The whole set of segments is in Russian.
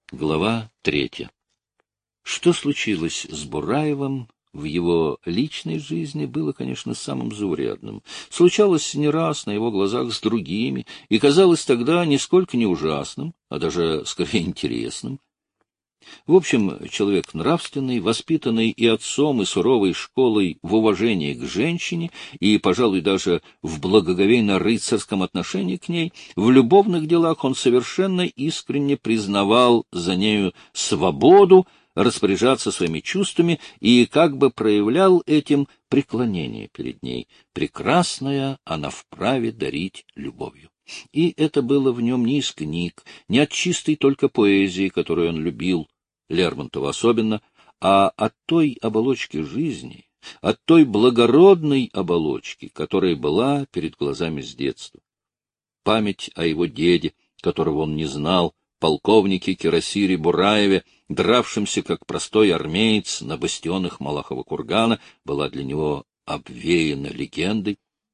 Глава 3. Что случилось с Бураевым в его личной жизни, было, конечно, самым заурядным. Случалось не раз на его глазах с другими, и казалось тогда нисколько не ужасным, а даже скорее интересным. В общем, человек нравственный, воспитанный и отцом, и суровой школой в уважении к женщине, и, пожалуй, даже в благоговейно-рыцарском отношении к ней, в любовных делах он совершенно искренне признавал за нею свободу распоряжаться своими чувствами и как бы проявлял этим преклонение перед ней. Прекрасная она вправе дарить любовью. И это было в нем не из книг, не от чистой только поэзии, которую он любил, Лермонтова особенно, а от той оболочки жизни, от той благородной оболочки, которая была перед глазами с детства. Память о его деде, которого он не знал, полковнике Кирасире Бураеве, дравшемся как простой армеец на бастионах Малахова кургана, была для него обвеяна легендой.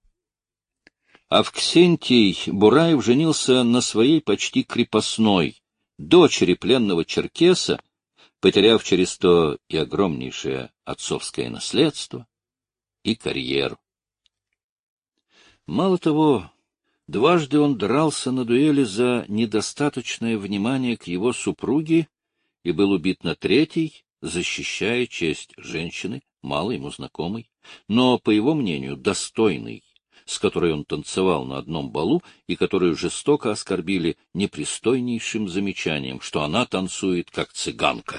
Авксентий Бураев женился на своей почти крепостной, дочери пленного черкеса, потеряв через то и огромнейшее отцовское наследство, и карьеру. Мало того, дважды он дрался на дуэли за недостаточное внимание к его супруге и был убит на третий, защищая честь женщины, мало ему знакомой, но, по его мнению, достойной, с которой он танцевал на одном балу и которую жестоко оскорбили непристойнейшим замечанием, что она танцует как цыганка.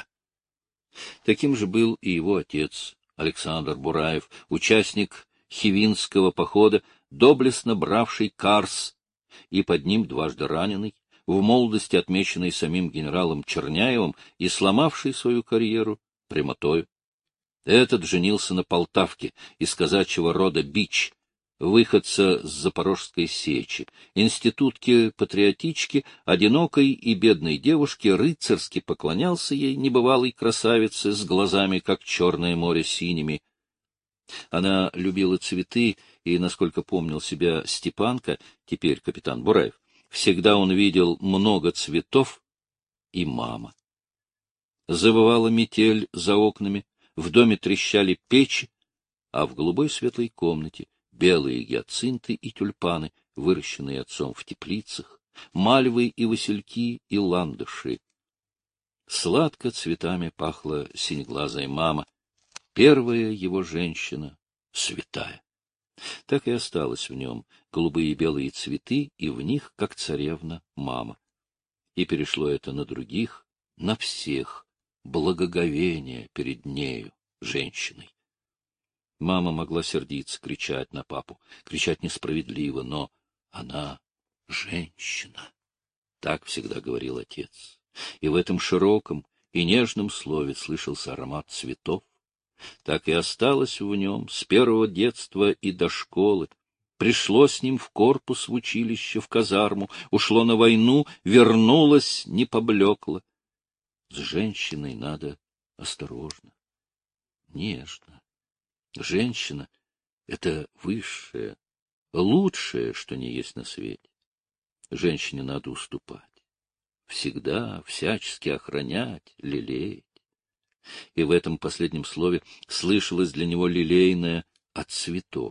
Таким же был и его отец, Александр Бураев, участник Хивинского похода, доблестно бравший Карс и под ним дважды раненый, в молодости отмеченный самим генералом Черняевым и сломавший свою карьеру прямотою. Этот женился на Полтавке из казачьего рода Бич, выходца с Запорожской сечи, институтки-патриотички, одинокой и бедной девушке, рыцарски поклонялся ей, небывалой красавице, с глазами, как черное море, синими. Она любила цветы, и, насколько помнил себя Степанка, теперь капитан Бураев, всегда он видел много цветов, и мама. Завывала метель за окнами, в доме трещали печи, а в голубой светлой комнате белые гиацинты и тюльпаны, выращенные отцом в теплицах, мальвы и васильки и ландыши. Сладко цветами пахла синеглазая мама, первая его женщина, святая. Так и осталось в нем голубые и белые цветы, и в них, как царевна, мама. И перешло это на других, на всех, благоговение перед нею, женщиной. Мама могла сердиться, кричать на папу, кричать несправедливо, но она женщина. Так всегда говорил отец. И в этом широком и нежном слове слышался аромат цветов. Так и осталось в нем с первого детства и до школы. Пришло с ним в корпус, в училище, в казарму, ушло на войну, вернулось, не поблекло. С женщиной надо осторожно, нежно. Женщина — это высшее, лучшее, что не есть на свете. Женщине надо уступать. Всегда, всячески охранять, лелеять. И в этом последнем слове слышалось для него лелейное «от цветов».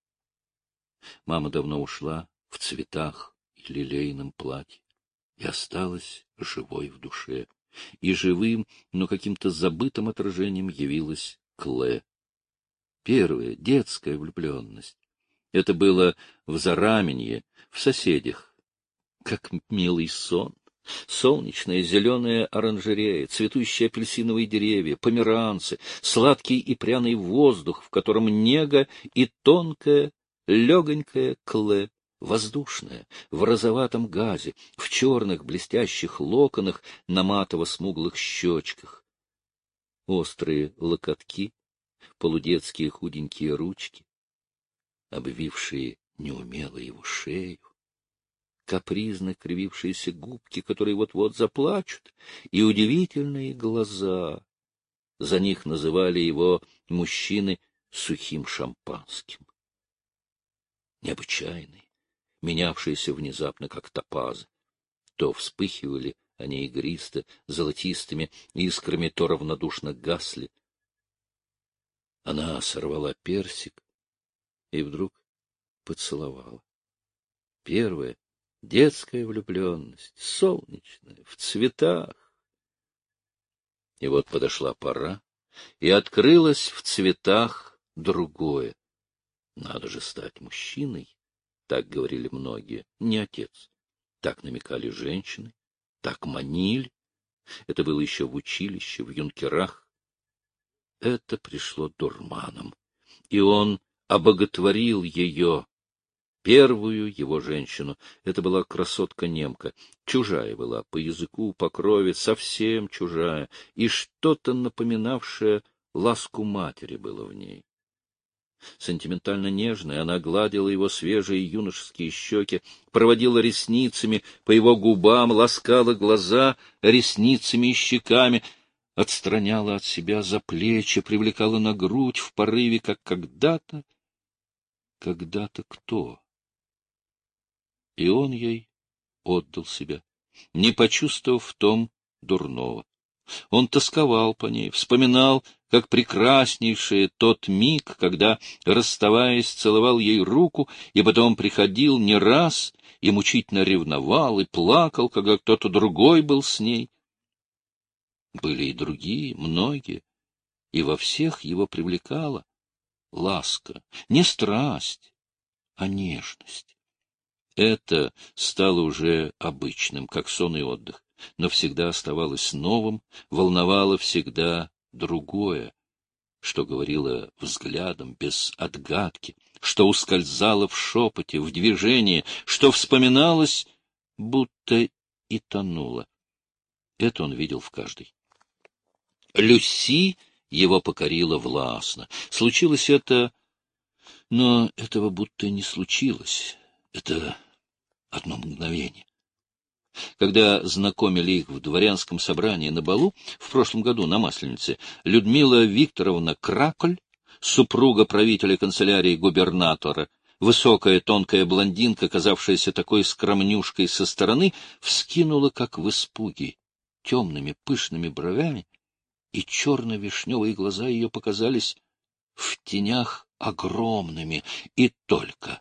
Мама давно ушла в цветах и лилейном платье и осталась живой в душе. И живым, но каким-то забытым отражением явилась Клэ. Первая детская влюбленность. Это было в Зараменье, в соседях. Как милый сон! Солнечная зеленая оранжерея, цветущие апельсиновые деревья, померанцы, сладкий и пряный воздух, в котором нега и тонкая, легонькая Клэ, воздушная, в розоватом газе, в черных блестящих локонах на матово-смуглых щечках. Острые локотки, полудетские худенькие ручки, обвившие неумело его шею, капризно кривившиеся губки, которые вот-вот заплачут, и удивительные глаза. За них называли его мужчины сухим шампанским. Необычайные, менявшиеся внезапно, как топазы. То вспыхивали Они игристо, золотистыми искрами то равнодушно гасли. Она сорвала персик и вдруг поцеловала. Первая детская влюбленность, солнечная, в цветах. И вот подошла пора, и открылось в цветах другое. Надо же стать мужчиной, так говорили многие, не отец. Так намекали женщины, так манили. Это было еще в училище, в юнкерах. Это пришло дурманом, и он обоготворил ее, первую его женщину. Это была красотка-немка, чужая была по языку, по крови, совсем чужая, и что-то напоминавшее ласку матери было в ней. Сентиментально нежная, она гладила его свежие юношеские щеки, проводила ресницами по его губам, ласкала глаза ресницами и щеками, отстраняла от себя за плечи, привлекала на грудь в порыве, как когда-то кто. И он ей отдал себя, не почувствовав в том дурного. Он тосковал по ней, вспоминал, как прекраснейший тот миг, когда, расставаясь, целовал ей руку, и потом приходил не раз и мучительно ревновал и плакал, когда кто-то другой был с ней. Были и другие, многие, и во всех его привлекала ласка, не страсть, а нежность. Это стало уже обычным, как сон и отдых, но всегда оставалось новым, волновало всегда другое, что говорило взглядом без отгадки, что ускользало в шепоте, в движении, что вспоминалось, будто и тонуло. Это он видел в каждой. Люси его покорила властно. Случилось это, но этого будто не случилось. Это одно мгновение. Когда знакомили их в дворянском собрании на балу, в прошлом году на Масленице, Людмила Викторовна Краколь, супруга правителя канцелярии губернатора, высокая тонкая блондинка, казавшаяся такой скромнюшкой со стороны, вскинула, как в испуге, темными пышными бровями, и черно-вишневые глаза ее показались в тенях огромными, и только.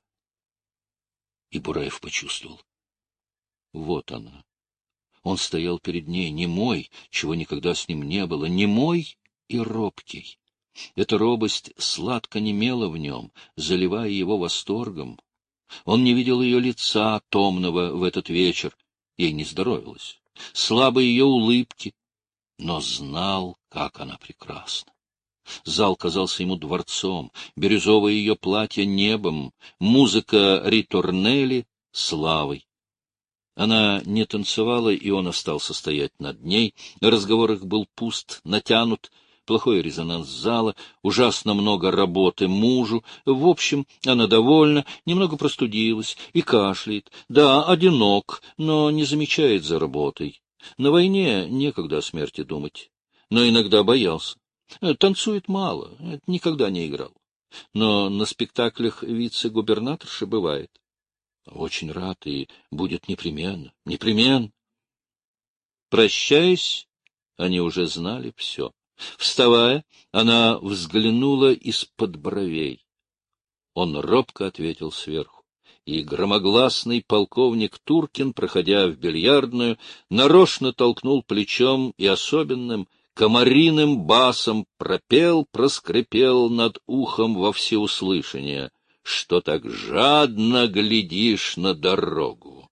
И Бураев почувствовал. Вот она. Он стоял перед ней, немой, чего никогда с ним не было, немой и робкий. Эта робость сладко немела в нем, заливая его восторгом. Он не видел ее лица, томного в этот вечер, ей не здоровилось, слабой ее улыбки, но знал, как она прекрасна. Зал казался ему дворцом, бирюзовое ее платье — небом, музыка ритурнели — славой. Она не танцевала, и он остался стоять над ней. Разговор их был пуст, натянут, плохой резонанс зала, ужасно много работы мужу. В общем, она довольна, немного простудилась и кашляет. Да, одинок, но не замечает за работой. На войне некогда о смерти думать, но иногда боялся. Танцует мало, никогда не играл. Но на спектаклях вице-губернаторши бывает. Очень рад, и будет непременно, непременно. Прощаясь, они уже знали все. Вставая, она взглянула из-под бровей. Он робко ответил сверху. И громогласный полковник Туркин, проходя в бильярдную, нарочно толкнул плечом и особенным комариным басом пропел, проскрипел над ухом во всеуслышание: что так жадно глядишь на дорогу.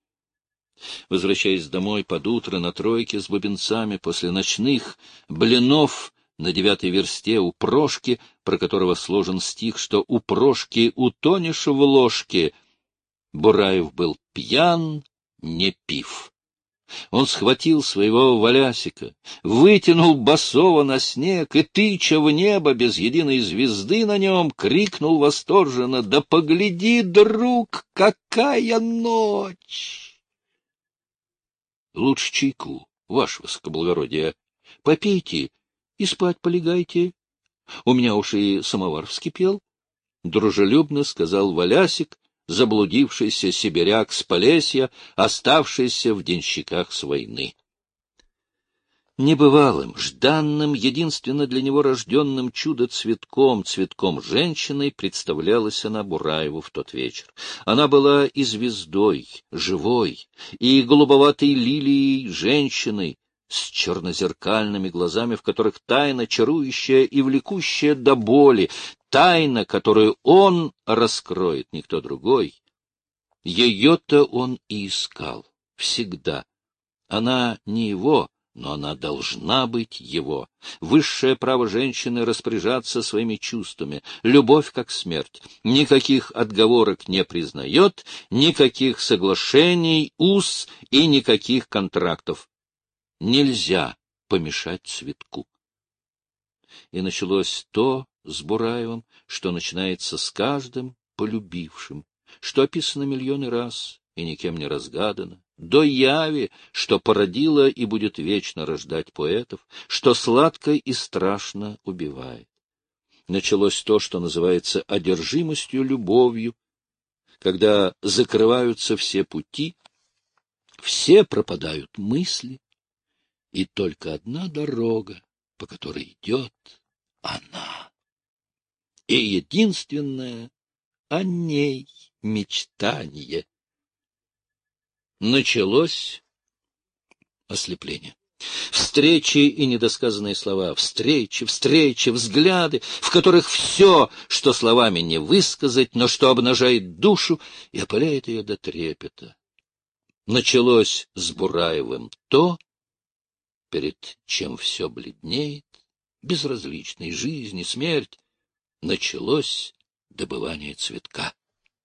Возвращаясь домой под утро на тройке с бубенцами после ночных блинов на 9-й версте у Прошки, про которого сложен стих, что у Прошки утонешь в ложке, Бураев был пьян, не пив. Он схватил своего Валясика, вытянул босого на снег и, тыча в небо без единой звезды на нем, крикнул восторженно: «Да погляди, друг, какая ночь!» «Лучше чайку, ваше высокоблагородие. Попейте и спать полегайте. У меня уж и самовар вскипел», — дружелюбно сказал Валясик, заблудившийся сибиряк с Полесья, оставшийся в денщиках с войны. Небывалым, жданным, единственно для него рожденным чудо-цветком, цветком женщиной, представлялась она Бураеву в тот вечер. Она была и звездой, живой, и голубоватой лилией женщиной, с чернозеркальными глазами, в которых тайна чарующая и влекущая до боли, тайна, которую он раскроет, никто другой. Ее-то он и искал, всегда. Она не его, но она должна быть его. Высшее право женщины распоряжаться своими чувствами. Любовь как смерть. Никаких отговорок не признает, никаких соглашений, уз и никаких контрактов. Нельзя помешать цветку. И началось то с Бураевым, что начинается с каждым полюбившим, что описано миллионы раз и никем не разгадано, до яви, что породило и будет вечно рождать поэтов, что сладко и страшно убивает. Началось то, что называется одержимостью любовью, когда закрываются все пути, все пропадают мысли, и только одна дорога, по которой идет она. И единственное о ней мечтание. Началось ослепление. Встречи и недосказанные слова, встречи, взгляды, в которых все, что словами не высказать, но что обнажает душу и опаляет ее до трепета. Началось с Бураевым то, перед чем все бледнеет, безразличной жизни, смерть, началось добывание цветка.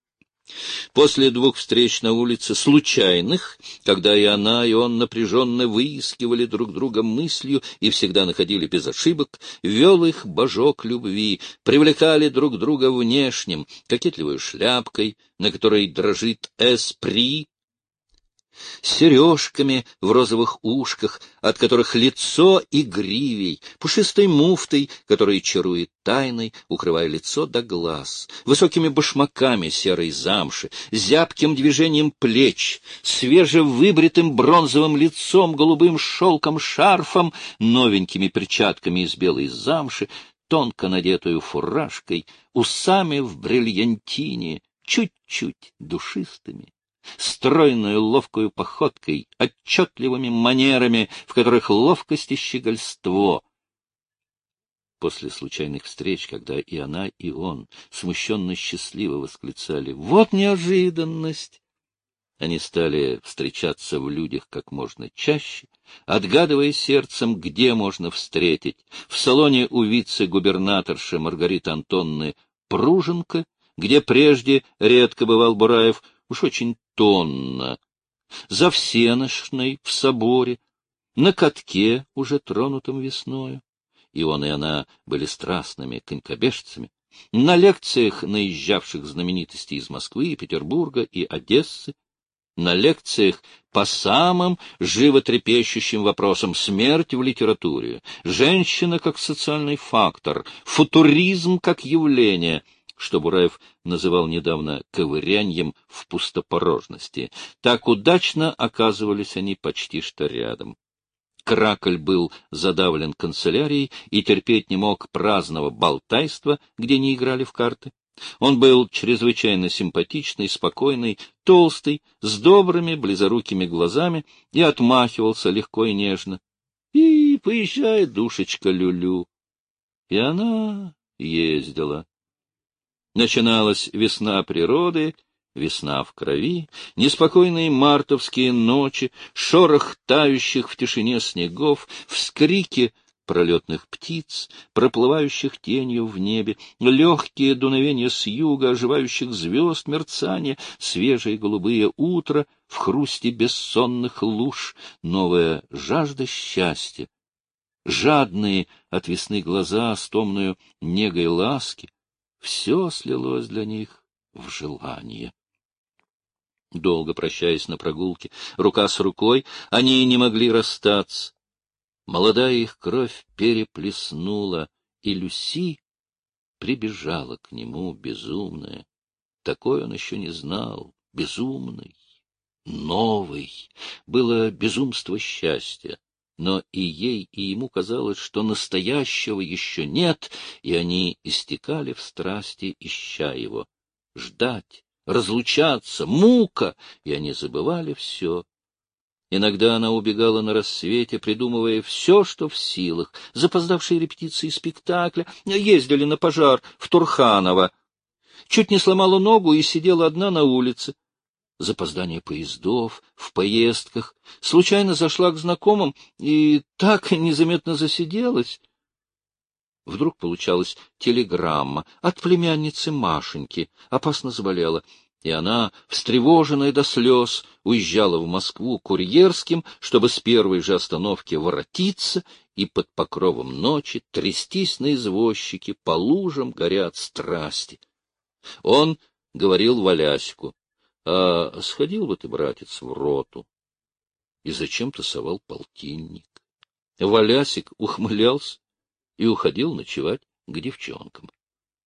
После двух встреч на улице, случайных, когда и она, и он напряженно выискивали друг друга мыслью и всегда находили без ошибок, вел их божок любви, привлекали друг друга внешним, кокетливой шляпкой, на которой дрожит эспри, сережками в розовых ушках, от которых лицо игривей, пушистой муфтой, которая чарует тайной, укрывая лицо до глаз, высокими башмаками серой замши, зябким движением плеч, свежевыбритым бронзовым лицом, голубым шелком шарфом, новенькими перчатками из белой замши, тонко надетую фуражкой, усами в бриллиантине, чуть-чуть душистыми, стройную ловкую походкой, отчетливыми манерами, в которых ловкость и щегольство. После случайных встреч, когда и она, и он смущенно счастливо восклицали: «Вот неожиданность!», они стали встречаться в людях как можно чаще, отгадывая сердцем, где можно встретить. В салоне у вице-губернаторши Маргариты Антонны Пруженко, где прежде редко бывал Бураев, уж очень тонно, за всенощной в соборе, на катке, уже тронутом весною. И он, и она были страстными конькобежцами. На лекциях наезжавших знаменитостей из Москвы, Петербурга и Одессы, на лекциях по самым животрепещущим вопросам: смерть в литературе, женщина как социальный фактор, футуризм как явление, что Бураев называл недавно ковыряньем в пустопорожности. Так удачно оказывались они почти что рядом. Кракль был задавлен канцелярией и терпеть не мог праздного болтайства, где не играли в карты. Он был чрезвычайно симпатичный, спокойный, толстый, с добрыми близорукими глазами и отмахивался легко и нежно. И поезжай, душечка Люлю. И она ездила. Начиналась весна природы, весна в крови, неспокойные мартовские ночи, шорох тающих в тишине снегов, вскрики пролетных птиц, проплывающих тенью в небе, легкие дуновения с юга, оживающих звезд, мерцание, свежие голубые утра в хрусте бессонных луж, новая жажда счастья, жадные от весны глаза с томною негой ласки. Все слилось для них в желание. Долго прощаясь на прогулке, рука с рукой, они не могли расстаться. Молодая их кровь переплеснула, и Люси прибежала к нему, безумная, Такой он еще не знал, безумный, новый. Было безумство счастья. Но и ей, и ему казалось, что настоящего еще нет, и они истекали в страсти, ища его. Ждать, разлучаться, мука, и они забывали все. Иногда она убегала на рассвете, придумывая все, что в силах. Запоздавшие репетиции спектакля, ездили на пожар в Турханово. Чуть не сломала ногу и сидела одна на улице. Запоздание поездов, в поездках. Случайно зашла к знакомым и так незаметно засиделась. Вдруг получалась телеграмма от племянницы Машеньки. Опасно заболела. И она, встревоженная до слез, уезжала в Москву курьерским, чтобы с первой же остановки воротиться и под покровом ночи трястись на извозчике, по лужам горят страсти. Он говорил Валясику: а сходил бы ты, братец, в роту. И зачем тасовал полтинник? Валясик ухмылялся и уходил ночевать к девчонкам.